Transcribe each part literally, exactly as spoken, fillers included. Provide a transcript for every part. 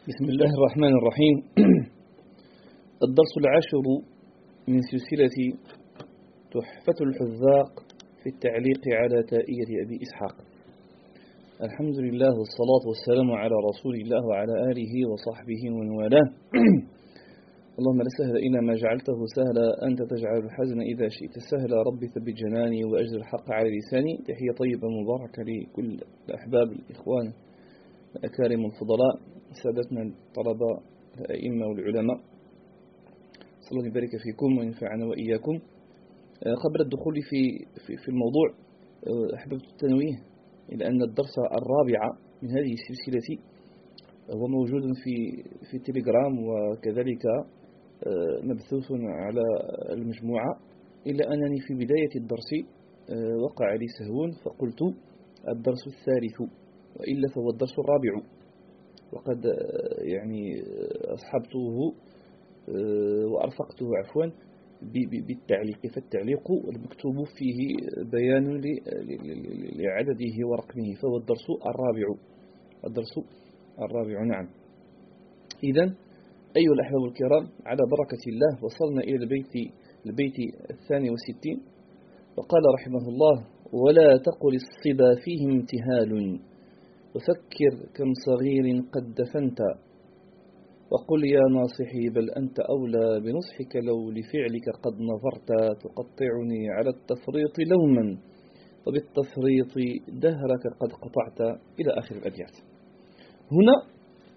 بسم الله الرحمن الرحيم. الدرس العاشر من سلسلة تحفة الحذاق في التعليق على تائية أبي إسحاق. الحمد لله والصلاة والسلام على رسول الله وعلى آله وصحبه ومن والاه. اللهم لا سهل إلا ما جعلته سهلا، أنت تجعل الحزن إذا شئت سهلا. ربي ثبت جناني وأجر الحق على لساني. تحية طيبة مباركة لكل الأحباب الإخوان الأكارم الفضلاء، سادتنا الطلبة الأئمة والعلماء، صلى الله يبارك فيكم وينفعنا وإياكم. قبل الدخول في في, في الموضوع أحببت التنويه إلى أن الدرس الرابع من هذه السلسلة هو موجود في في تليجرام، وكذلك مبثوث على المجموعة، إلا أنني في بداية الدرس وقع لي سهو فقلت الدرس الثالث، وإلا فهو الدرس الرابع، وقد يعني أصحبته وأرفقته عفوا بالتعليق، فالتعليق المكتوب فيه بيان لعدده ورقمه، فهو الدرس الرابع الدرس الرابع نعم. إذن أيها الأحباب الكرام، على بركة الله وصلنا إلى البيت البيت الثاني والستين، وقال رحمه الله: ولا تقل الصبا فيه امتهال، وفكر كم صغير قد دفنت، وقل يا ناصحي بل أنت أولى بنصحك، لو لفعلك قد نظرت تقطعني على التفريط لوما، وبالتفريط دهرك قد قطعت، إلى آخر الأبيات. هنا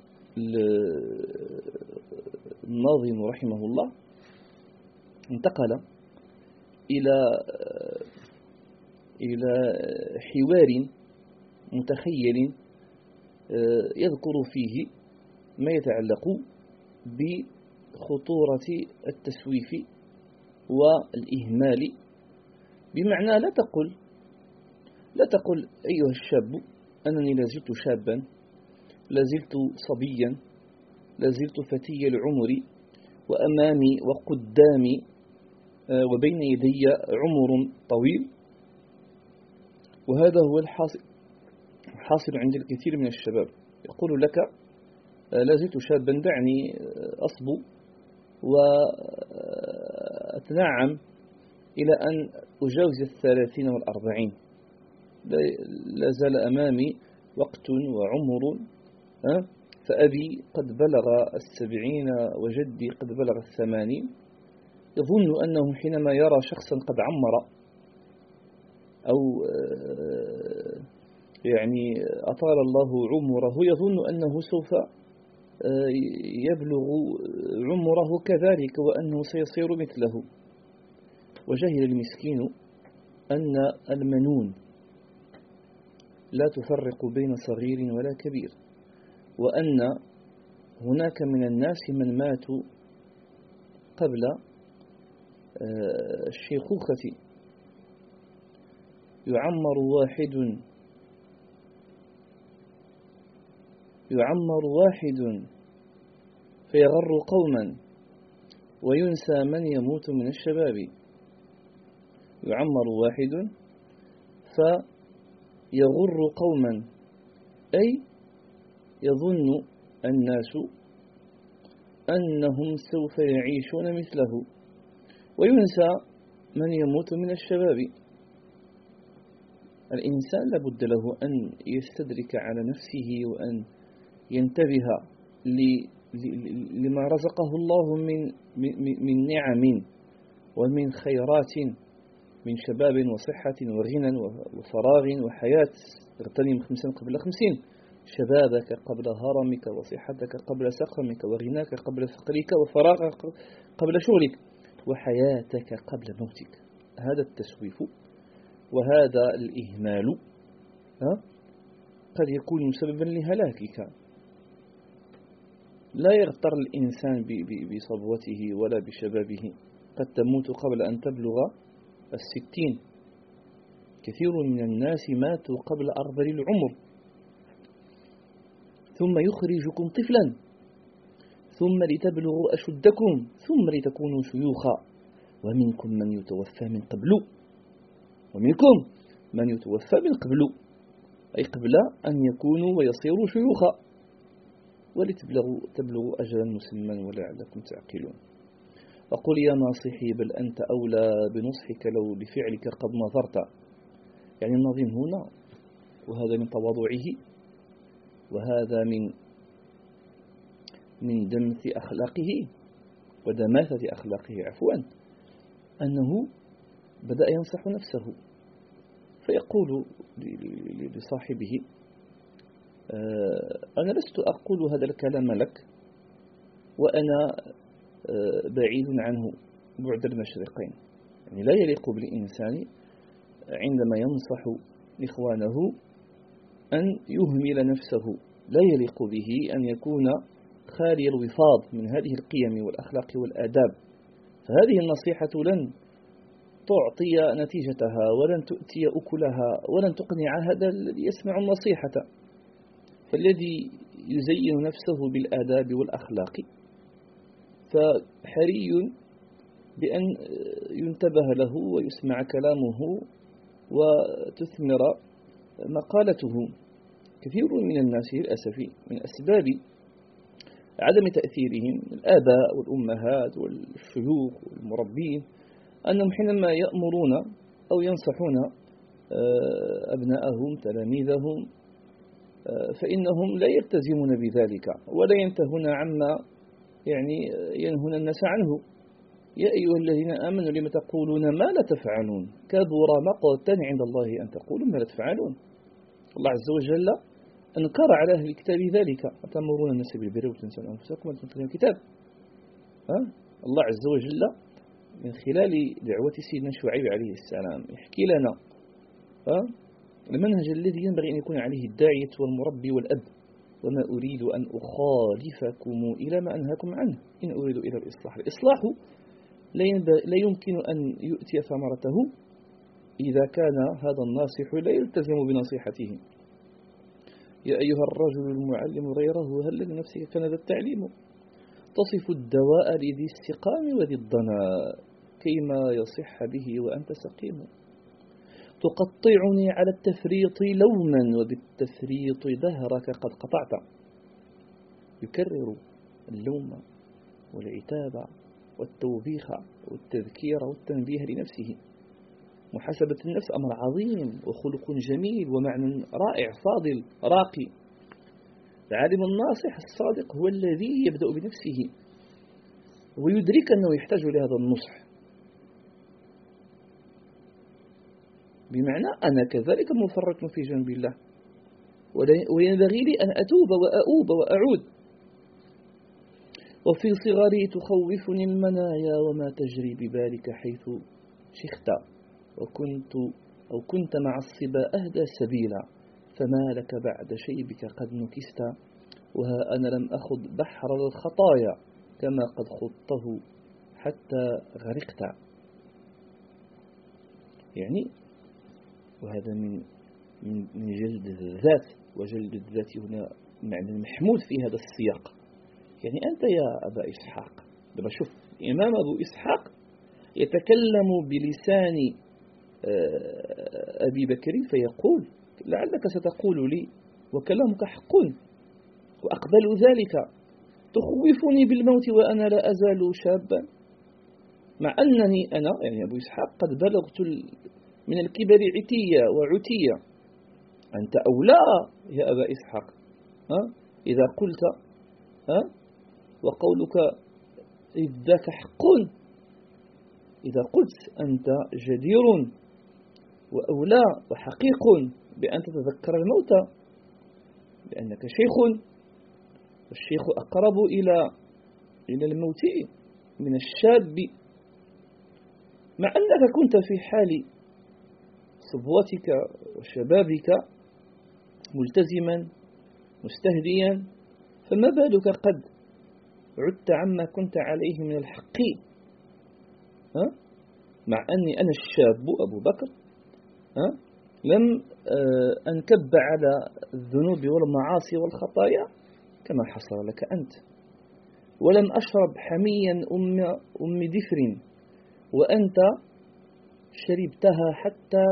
الناظم رحمه الله انتقل إلى إلى حوار متخيل يذكر فيه ما يتعلق بخطورة التسويف والإهمال، بمعنى لا تقل لا تقل أيها الشاب أنني لازلت شابا، لازلت صبيا، لازلت فتي العمر، وأمامي وقدامي وبين يدي عمر طويل. وهذا هو الحاصل حاصل عند الكثير من الشباب، يقول لك لازلت شابا، دعني أصبو وأتنعم إلى أن أجاوز الثلاثين والأربعين، لا زال أمامي وقت وعمر، فأبي قد بلغ السبعين وجدي قد بلغ الثمانين. يظن أنه حينما يرى شخصا قد عمر أو يعني أطال الله عمره، يظن أنه سوف يبلغ عمره كذلك، وأنه سيصير مثله. وجهل المسكين أن المنون لا تفرق بين صغير ولا كبير، وأن هناك من الناس من ماتوا قبل الشيخوخة. يعمر واحد يعمر واحد فيغر قوما، وينسى من يموت من الشباب. يعمر واحد فيغر قوما، أي يظن الناس أنهم سوف يعيشون مثله، وينسى من يموت من الشباب. الإنسان لابد له أن يستدرك على نفسه وأن ينتبه لما رزقه الله من من نعم ومن خيرات، من شباب وصحة وغنى وفراغ وحياة. اغتنم خمسا قبل خمسين: شبابك قبل هرمك، وصحتك قبل سقمك، وغناك قبل فقرك، وفراغك قبل شغلك، وحياتك قبل موتك. هذا التسويف وهذا الإهمال قد يكون سببا لهلاكك. لا يغتر الإنسان بصبوته ولا بشبابه، قد تموت قبل أن تبلغ الستين. كثير من الناس ماتوا قبل أرذل العمر، ثم يخرجكم طفلا، ثم لتبلغوا أشدكم، ثم لتكونوا شيوخا، ومنكم من يتوفى من قبل ومنكم من يتوفى من قبل أي قبل أن يكونوا ويصيروا شيوخا. ولتبلغوا تبلغوا أجلا مسمى ولعلكم تعقلون. وقل يا ناصحي بل أنت أولى بنصحك لو لفعلك قد نظرت. يعني النظيم هنا، وهذا من تواضعه وهذا من من دمث أخلاقه ودماثة أخلاقه عفوا، أنه بدأ ينصح نفسه فيقول لصاحبه أنا لست أقول هذا الكلام لك وأنا بعيد عنه بعد المشرقين. يعني لا يليق بالإنسان عندما ينصح إخوانه أن يهمل نفسه، لا يليق به أن يكون خالي الوفاض من هذه القيم والأخلاق والآداب. فهذه النصيحة لن تعطي نتيجتها ولن تؤتي أكلها ولن تقنع هذا الذي يسمع النصيحة. فالذي يزين نفسه بالآداب والأخلاق فحري بأن ينتبه له ويسمع كلامه وتثمر مقالته. كثير من الناس للأسف من أسباب عدم تأثيرهم الآباء والأمهات والشيوخ والمربين أنهم حينما يأمرون أو ينصحون أبنائهم تلاميذهم فإنهم لا يلتزمون بذلك ولا ينتهون عما يعني ينهون الناس عنه. يا أيها الذين آمنوا لم تقولون ما لا تفعلون كبر مقتا عند الله أن تقولوا ما لا تفعلون. الله عز وجل أنكر على أهل الكتاب ذلك، أتأمرون الناس بالبر وتنسون أنفسكم وأنتم تتلون الكتاب. أه؟ الله عز وجل من خلال دعوة سيدنا شعيب عليه السلام يحكي لنا أه؟ المنهج الذي ينبغي أن يكون عليه الداعية والمربي والأب. وما أريد أن أخالفكم إلى ما أنهاكم عنه إن أريد إلى الإصلاح. الإصلاح لا يمكن أن يؤتي ثمرته إذا كان هذا الناصح لا يلتزم بنصيحته. يا أيها الرجل المعلم غيره هل لنفسك كان ذا التعليم تصف الدواء لذي السقام وذي الضناء كيما يصح به وأنت سقيم. تقطعني على التفريط لوما وبالتفريط دهرك قد قطعت. يكرر اللوم والعتاب والتوبيخ والتذكير والتنبيه لنفسه. محاسبة النفس أمر عظيم وخلق جميل ومعنى رائع فاضل راقي. العالم الناصح الصادق هو الذي يبدأ بنفسه ويدرك أنه يحتاج لهذا النصح، بمعنى أنا كذلك مفرط في جنب الله وينبغي لي أن أتوب وأؤوب وأعود. وفي صغري تخوفني المنايا وما تجري ببالك حيث شخت وكنت أو كنت مع الصبا أهدى سبيلا فما لك بعد شيبك قد نكست وها أنا لم أخذ بحر الخطايا كما قد خضته حتى غرقت. يعني وهذا من من جلد الذات، وجلد الذات هنا معنى محمود في هذا السياق. يعني أنت يا أبا إسحاق، لما شوف إمام أبو إسحاق يتكلم بلسان أبي بكر فيقول لعلك ستقول لي وكلامك حق وأقبل ذلك تخوفني بالموت وأنا لا أزال شابا، مع أنني أنا يعني أبو إسحاق قد بلغت من الكبر عتية وعتية. أنت أولى يا أبا إسحاق ها؟ إذا قلت ها؟ وقولك إذ ذاك حق، إذا قلت أنت جدير وأولى وحقيق بأن تتذكر الموت لأنك شيخ، والشيخ أقرب إلى إلى الموت من الشاب، مع أنك كنت في حال صبوتك وشبابك ملتزما مستهديا، فما بالك قد عدت عما كنت عليه من الحق. ها؟ مع أني أنا الشاب أبو بكر ها؟ لم أنكب على الذنوب والمعاصي والخطايا كما حصل لك أنت، ولم أشرب حميا أم, أم دفر وأنت شربتها حتى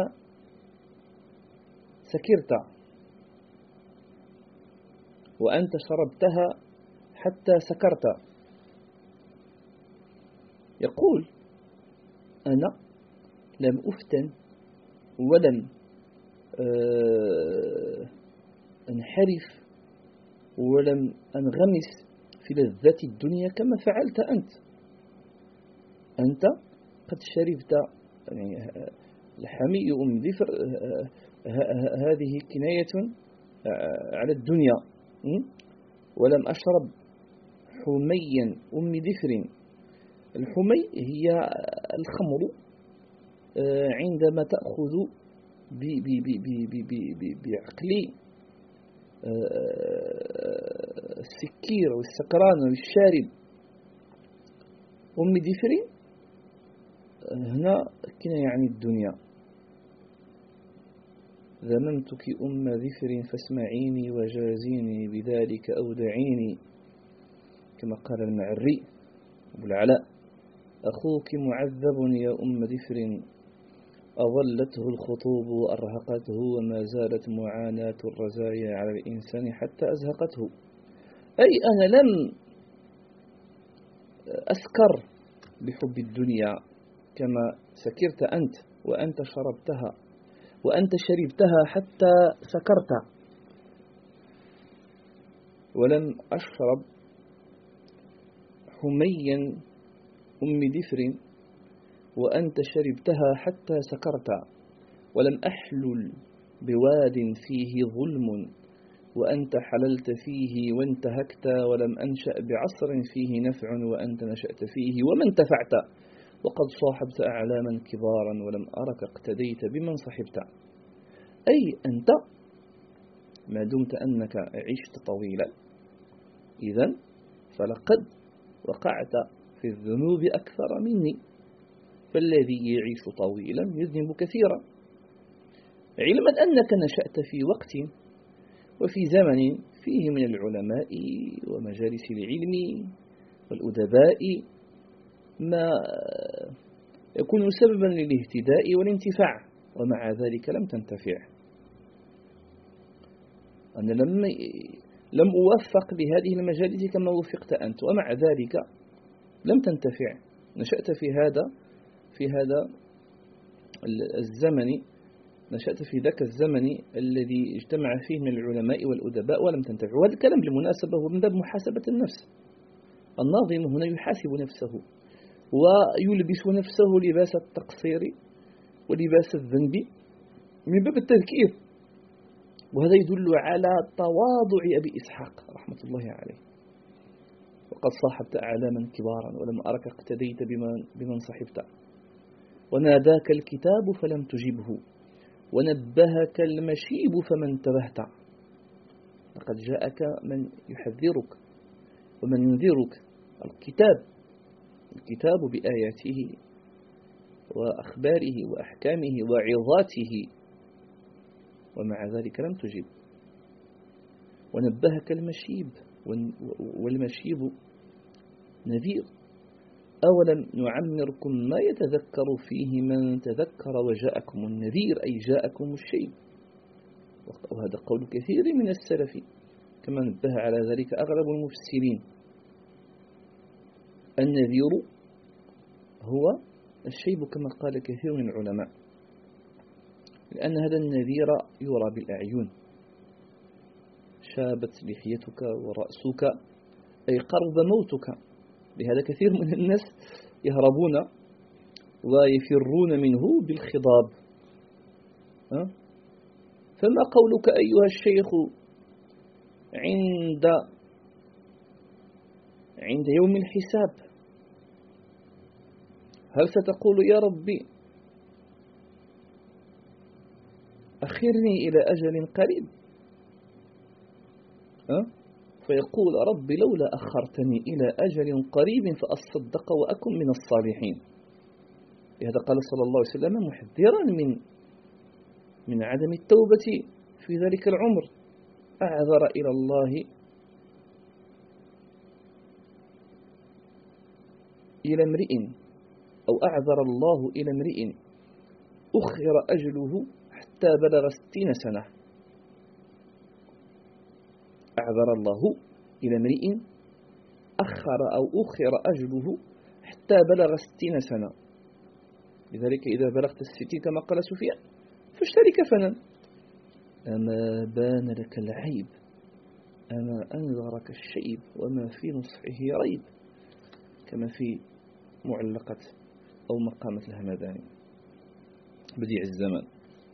سكرت، وأنت شربتها حتى سكرت. يقول: أنا لم أفتن ولم أنحرف ولم أنغمس في لذات الدنيا كما فعلت أنت. أنت قد شربت يعني الحمي أم ذفر، هذه كناية على الدنيا. ولم أشرب حميا أم ذفر. الحمي هي الخمر عندما تأخذ بعقل السكير والسكران والشارب. أم ذفر هنا كناية عن الدنيا. ذممتك أم ذفر فاسمعيني وجازيني بذلك أو دعيني، كما قال المعري أبو العلاء: أخوك معذب يا أم ذفر، أظلته الخطوب وأرهقته، وما زالت معاناة الرزايا على الإنسان حتى أزهقته. أي أنا لم أسكر بحب الدنيا كما سكرت أنت، وأنت شربتها وأنت شربتها حتى سكرت. ولم أشرب حميا أم ذفر وأنت شربتها حتى سكرت. ولم أحلل بواد فيه ظلم وأنت حللت فيه وانتهكت. ولم أنشأ بعصر فيه نفع وأنت نشأت فيه وما انتفعت. وقد صاحبت أعلاما كبارا ولم أرك اقتديت بمن صحبت. أي أنت ما دمت أنك عشت طويلا إذن فلقد وقعت في الذنوب أكثر مني، فالذي يعيش طويلا يذنب كثيرا. علما أنك نشأت في وقت وفي زمن فيه من العلماء ومجالس العلم والأدباء ما يكون سببا للاهتداء والانتفاع، ومع ذلك لم تنتفع. أنا لم لم أوفق بهذه المجالس كما وفقت أنت، ومع ذلك لم تنتفع. نشأت في هذا في هذا الزمن، نشأت في ذاك الزمن الذي اجتمع فيه من العلماء والأدباء ولم تنتفع. وهذا الكلام بالمناسبة هو من باب محاسبة النفس. الناظم هنا يحاسب نفسه ويلبس نفسه لباس التقصير ولباس الذنب من باب التذكير. وهذا يدل على تواضع أبي إسحاق رحمة الله عليه. وقد صاحبت أعلاما كبارا ولم أرك اقتديت بمن, بمن صحبت. وناداك الكتاب فلم تجبه ونبهك المشيب فما انتبهت. لقد جاءك من يحذرك ومن ينذرك. الكتاب الكتاب بآياته وأخباره وأحكامه وعظاته، ومع ذلك لم تجب. ونبهك المشيب، والمشيب نذير. أولم نعمركم ما يتذكر فيه من تذكر وجاءكم النذير، أي جاءكم الشيب. وهذا قول كثير من السلف كما نبه على ذلك أغلب المفسرين. النذير هو الشيب كما قال كثير من العلماء، لأن هذا النذير يرى بالأعين. شابت لحيتك ورأسك أي قرب موتك. لهذا كثير من الناس يهربون ويفرون منه بالخضاب. أه؟ فما قولك أيها الشيخ عند عند يوم الحساب؟ هل ستقول يا ربي أخرني إلى أجل قريب؟ أه؟ فيقول ربي لولا أخرتني إلى أجل قريب فأصدق وأكن من الصالحين. لهذا قال صلى الله عليه وسلم محذرا من من عدم التوبة في ذلك العمر: أعذر إلى الله إلى امرئ أو أعذر الله إلى امرئ أخر أجله حتى بلغ ستين سنة. أعذر الله إلى امرئ أخر أو أخر أجله حتى بلغ ستين سنة. لذلك إذا بلغت الستين كما قال سفيان فاشتري كفنا. أما بان لك العيب، أما أنذرك الشيب، وما في نصحه ريب، كما في معلقة أو مقامة الهمداني بديع الزمان.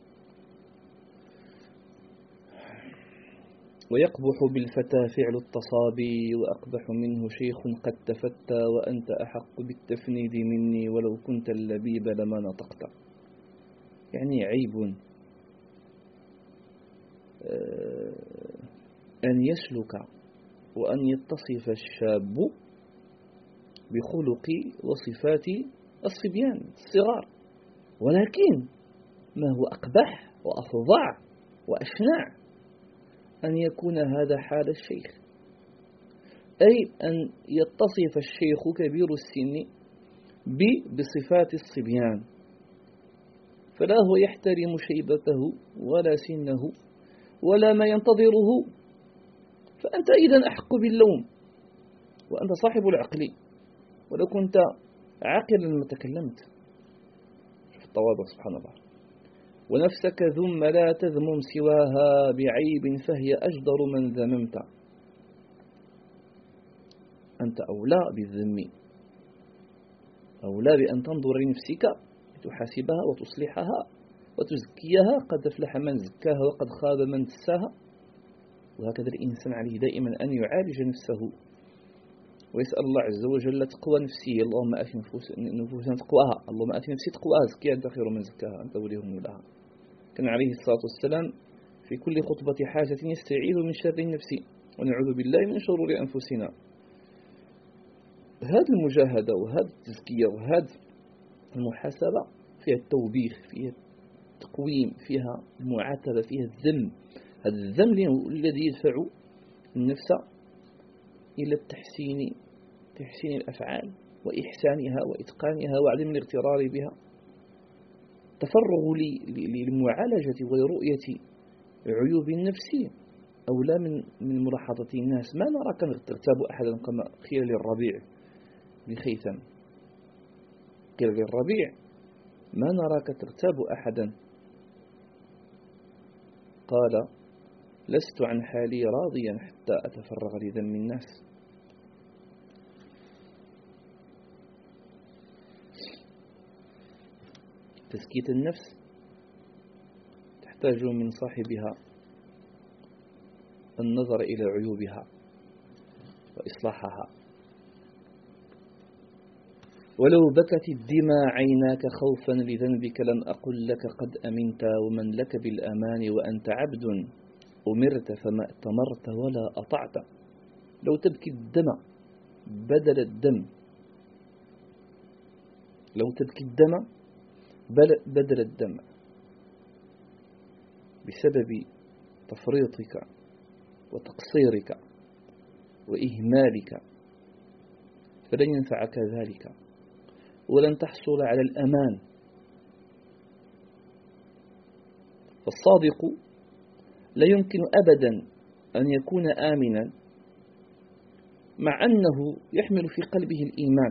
ويقبح بالفتى فعل التصابي، وأقبح منه شيخ قد تفتى، وأنت أحق بالتفنيد مني ولو كنت اللبيب لما نطقت. يعني عيب أن يسلك وأن يتصف الشاب بخلق وصفات الصبيان الصغار، ولكن ما هو أقبح وأفظع وأشنع أن يكون هذا حال الشيخ، أي أن يتصف الشيخ كبير السن بصفات الصبيان، فلا هو يحترم شيبته ولا سنه ولا ما ينتظره. فأنت إذن أحق باللوم، وأنت صاحب العقل، ولو كنت عاقلا لما تكلمت. شوف التواضع سبحان الله. ونفسك ذم لا تذمم سواها بعيب فهي أجدر من ذممت. أنت أولى بالذم، أولى بأن تنظر لنفسك لتحاسبها وتصلحها وتزكيها. قد أفلح من زكاها وقد خاب من دساها. وهكذا الإنسان عليه دائما أن يعالج نفسه ويسأل الله عز وجل تقوى نفسه. اللهم آت نفوسنا تقواها، اللهم آت نفسي تقواها زكيها أنت خير من زكاها أنت ولي مولاها. كان عليه الصلاة والسلام في كل خطبة حاجة يستعيذ من شر النفس ونعوذ بالله من شرور أنفسنا. هذه المجاهدة وهذه التزكية وهذه المحاسبة فيها التوبيخ، فيها التقويم، فيها المعاتبة، فيها الذم. هذا الذم الذي يدفع النفس إلى التحسين، تحسين الأفعال وإحسانها وإتقانها وعدم الاغترار بها. تفرغ للمعالجة ولرؤية عيوب النفس أولى من من ملاحظة الناس. ما نراك تغتاب أحدا كما قيل للربيع بخيثم، قيل للربيع ما نراك تغتاب أحدا، قال لست عن حالي راضيا حتى أتفرغ لذم الناس. تزكية النفس تحتاج من صاحبها النظر إلى عيوبها وإصلاحها. ولو بكت الدماء عيناك خوفا لذنبك لم أقل لك قد أمنت، ومن لك بالأمان وأنت عبد أمرت فما اتمرت ولا أطعت. لو تبكي الدم بدل الدم، لو تبكي الدم بدل الدم بسبب تفريطك وتقصيرك وإهمالك فلن ينفعك ذلك، ولن تحصل على الأمان. فالصادق لا يمكن أبدا أن يكون آمنا مع أنه يحمل في قلبه الإيمان،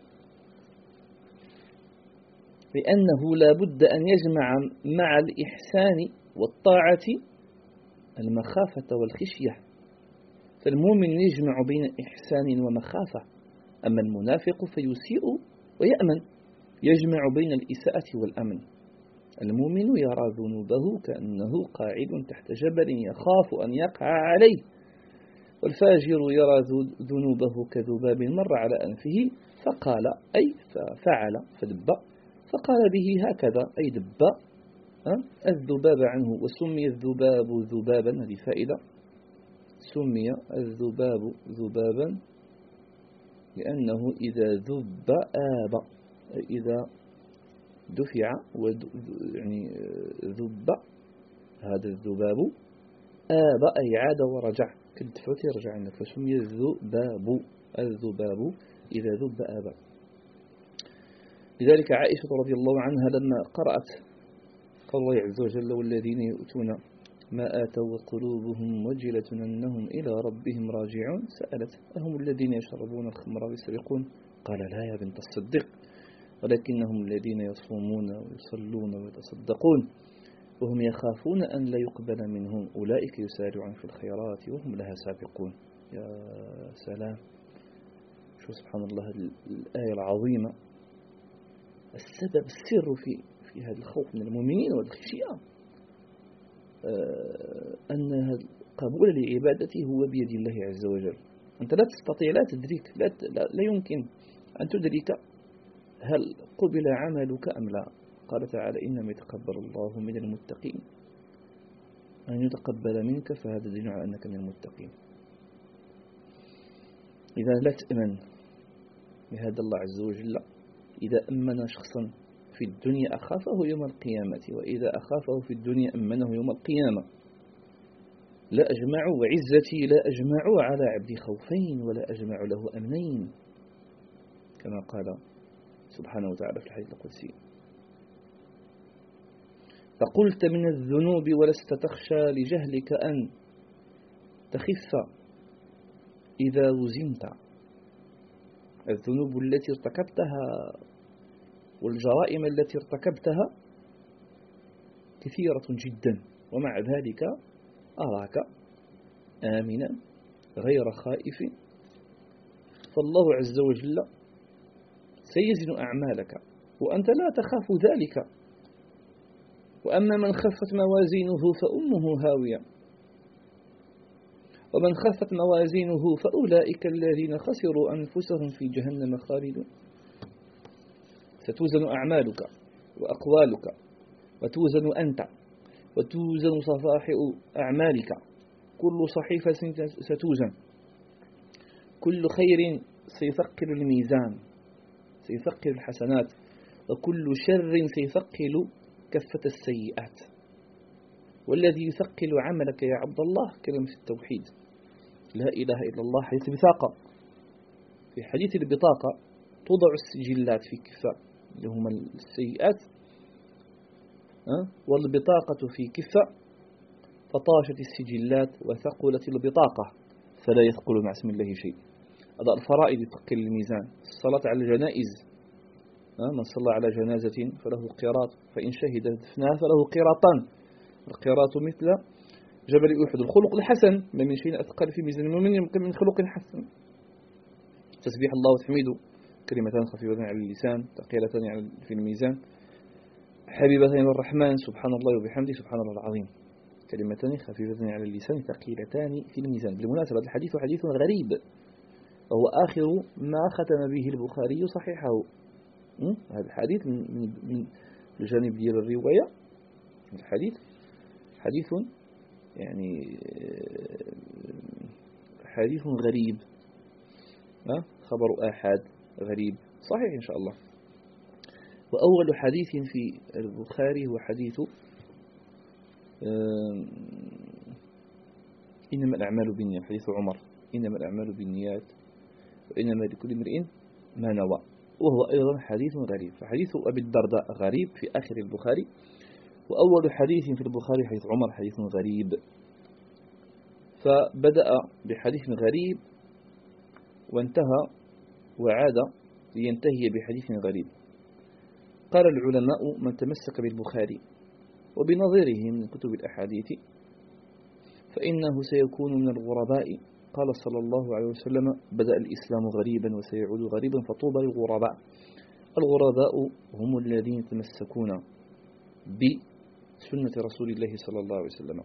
لأنه لا بد أن يجمع مع الإحسان والطاعة المخافة والخشية. فالمؤمن يجمع بين إحسان ومخافة، أما المنافق فيسيء ويأمن، يجمع بين الإساءة والأمن. المؤمن يرى ذنوبه كأنه قاعد تحت جبل يخاف أن يقع عليه، والفاجر يرى ذنوبه كذباب مر على أنفه فقال أي ففعل فدب فقال به هكذا أي دب الذباب عنه. وسمي الذباب ذبابا، هذه فائدة، سمي الذباب ذبابا لأنه إذا ذب آب، إذا دفع يعني ذب هذا الذباب آب أي عاد ورجع، كالدفعة يرجع عنك، فسمي الذباب الذباب إذا ذب آب. لذلك عائشة رضي الله عنها لما قرأت قول الله عز وجل والذين يؤتون ما آتوا وقلوبهم وجلة أنهم إلى ربهم راجعون. سألت: أهم الذين يشربون الخمر ويسرقون؟ قال: لا يا بنت الصديق، ولكنهم الذين يصومون ويصلون ويتصدقون وهم يخافون أن لا يقبل منهم أولئك يسارعون في الخيرات وهم لها سابقون. يا سلام، شو سبحان الله الآية العظيمة. السبب السر في في هذا الخوف من المؤمنين والخشية أن قبول لعبادته هو بيد الله عز وجل. أنت لا تستطيع، لا تدرك، لا, لا, لا يمكن أن تدرك هل قبل عملك أم لا. قال تعالى: إنما يتقبل الله من المتقين. أن يتقبل منك فهذا دليل على أنك من المتقين. إذا لا تأمن بهذا الله عز وجل، إذا أمن شخصا في الدنيا أخافه يوم القيامة، وإذا أخافه في الدنيا أمنه يوم القيامة. لا أجمع وعزتي لا أجمع على عبدي خوفين ولا أجمع له أمنين، كما قال سبحانه وتعالى في الحديث القدسي: فقلت من الذنوب ولست تخشى لجهلك أن تخف إذا وزنت. الذنوب التي ارتكبتها والجرائم التي ارتكبتها كثيرة جدا، ومع ذلك أراك آمنا غير خائف. فالله عز وجل سيزن أعمالك وأنت لا تخاف ذلك. وأما من خفت موازينه فأمه هاوية، ومن خفت موازينه فأولئك الذين خسروا أنفسهم في جهنم خالدون. ستوزن أعمالك وأقوالك، وتوزن أنت، وتوزن صفائح أعمالك. كل صحيفة ستوزن، كل خير سيثقل الميزان، سيثقل الحسنات، وكل شر سيثقل كفة السيئات. والذي يثقل عملك يا عبد الله كلمة التوحيد، لا إله إلا الله. حديث البطاقة، في حديث البطاقة توضع السجلات في كفة اللي هم السيئات، والبطاقة في كفة، فطاشت السجلات وثقلت البطاقة فلا يثقل مع اسم الله شيء. هذا الفرائض يثقل الميزان. الصلاة على الجنائز، من صلى على جنازة فله قيراط، فإن شهد دفنها فله قيراطان. القيراط مثل جبل أحد. الخلق الحسن، ما من شيء أثقل في ميزان المؤمن يمكن من خلق حسن. تسبيح الله وتحميده، كلمتان خفيفتان على اللسان ثقيلتان في الميزان، حبيبتان للرحمن سبحان الله وبحمده سبحان الله العظيم. كلمتان خفيفتان على اللسان ثقيلتان في الميزان. بالمناسبة الحديث حديث غريب، وهو آخر ما ختم به البخاري صحيحه. هذا الحديث من من الجانب ديال الرواية، الحديث حديث يعني حديث غريب، خبر آحاد غريب صحيح إن شاء الله. وأول حديث في البخاري هو حديث إنما الأعمال بالنيات، حديث عمر: إنما الأعمال بالنيات وإنما لكل امرئ ما نوى. وهو أيضا حديث غريب. فحديث أبي الدرداء غريب في آخر البخاري، وأول حديث في البخاري حديث عمر حديث غريب. فبدأ بحديث غريب وانتهى وعاد لينتهي بحديث غريب. قال العلماء: من تمسك بالبخاري وبنظيره من كتب الأحاديث فإنه سيكون من الغرباء. قال صلى الله عليه وسلم: بدأ الإسلام غريبا وسيعود غريبا فطوبى للغرباء. الغرباء هم الذين يتمسكون بسنة رسول الله صلى الله عليه وسلم.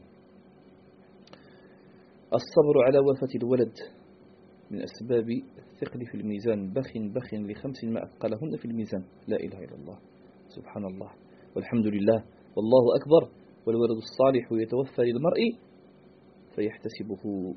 الصبر على وفاة الولد من أسباب الثقل في الميزان. بخ بخ لخمس ما أثقلهن في الميزان: لا إله إلا الله، سبحان الله، والحمد لله، والله أكبر، والولد الصالح يتوفى للمرء فيحتسبه.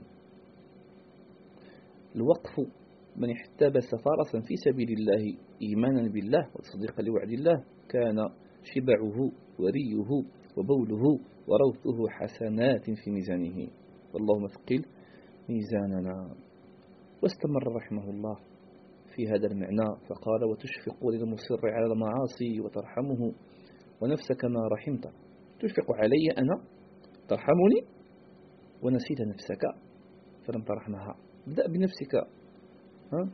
الوقف: من احتبس فرسا في سبيل الله إيمانا بالله وتصديقا لوعد الله كان شبعه وريه وبوله وروثه حسنات في ميزانه، واللهم ثقل ميزاننا. واستمر رحمه الله في هذا المعنى فقال: وتشفق للمصر على المعاصي وترحمه ونفسك ما رحمت. تشفق علي أنا ترحمني ونسيت نفسك فلم ترحمها. ابدأ بنفسك، ها؟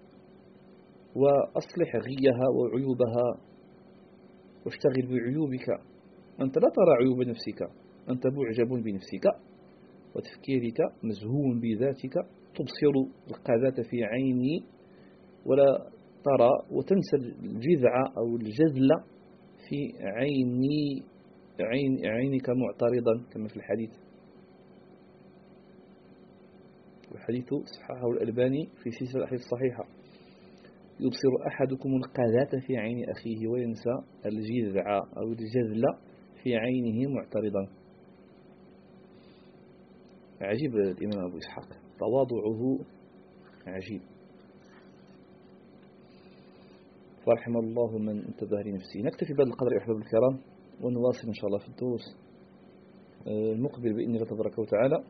وأصلح غيها وعيوبها واشتغل بعيوبك. أنت لا ترى عيوب نفسك، أنت معجب بنفسك وتفكيرك مزهوم بذاتك، تبصر القذاة في عيني ولا ترى، وتنسى الجذع أو الجذل في عيني عين عينك معترضا كما في الحديث. الحديث صححه الألباني في سلسلة الأحاديث الصحيحة: يبصر أحدكم القذاة في عين أخيه وينسى الجذع أو الجذل في عينه معترضا. عجيب الإمام أبو إسحاق، تواضعه عجيب. فرحم الله من انتبه لنفسه. نكتفي بهذا القدر أحباب الكرام، ونواصل إن شاء الله في الدروس المقبل بإذن الله تبارك وتعالى.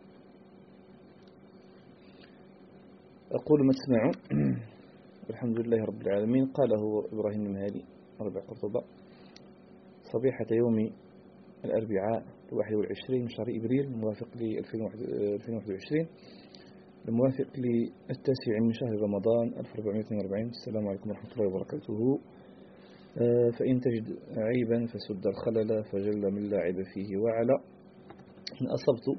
أقول ما تسمعون. الحمد لله رب العالمين. قاله إبراهيم المهالي ربع قرطبة صبيحة يوم الأربعاء الواحد والعشرين من شهر إبريل الموافق ل ألفين وواحد وعشرين الموافق للتاسع من شهر رمضان ألف وأربعمائة واثنين وأربعين. السلام عليكم ورحمة الله وبركاته. فإن تجد عيبا فسد الخلل فجل من لا عيب فيه وعلى. إن أصبت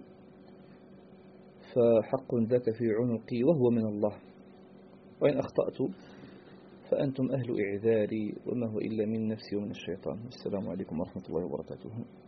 فحق ذاك في عنقي وهو من الله، وإن أخطأت فأنتم أهل إعذاري وما هو إلا من نفسي ومن الشيطان. السلام عليكم ورحمة الله وبركاته.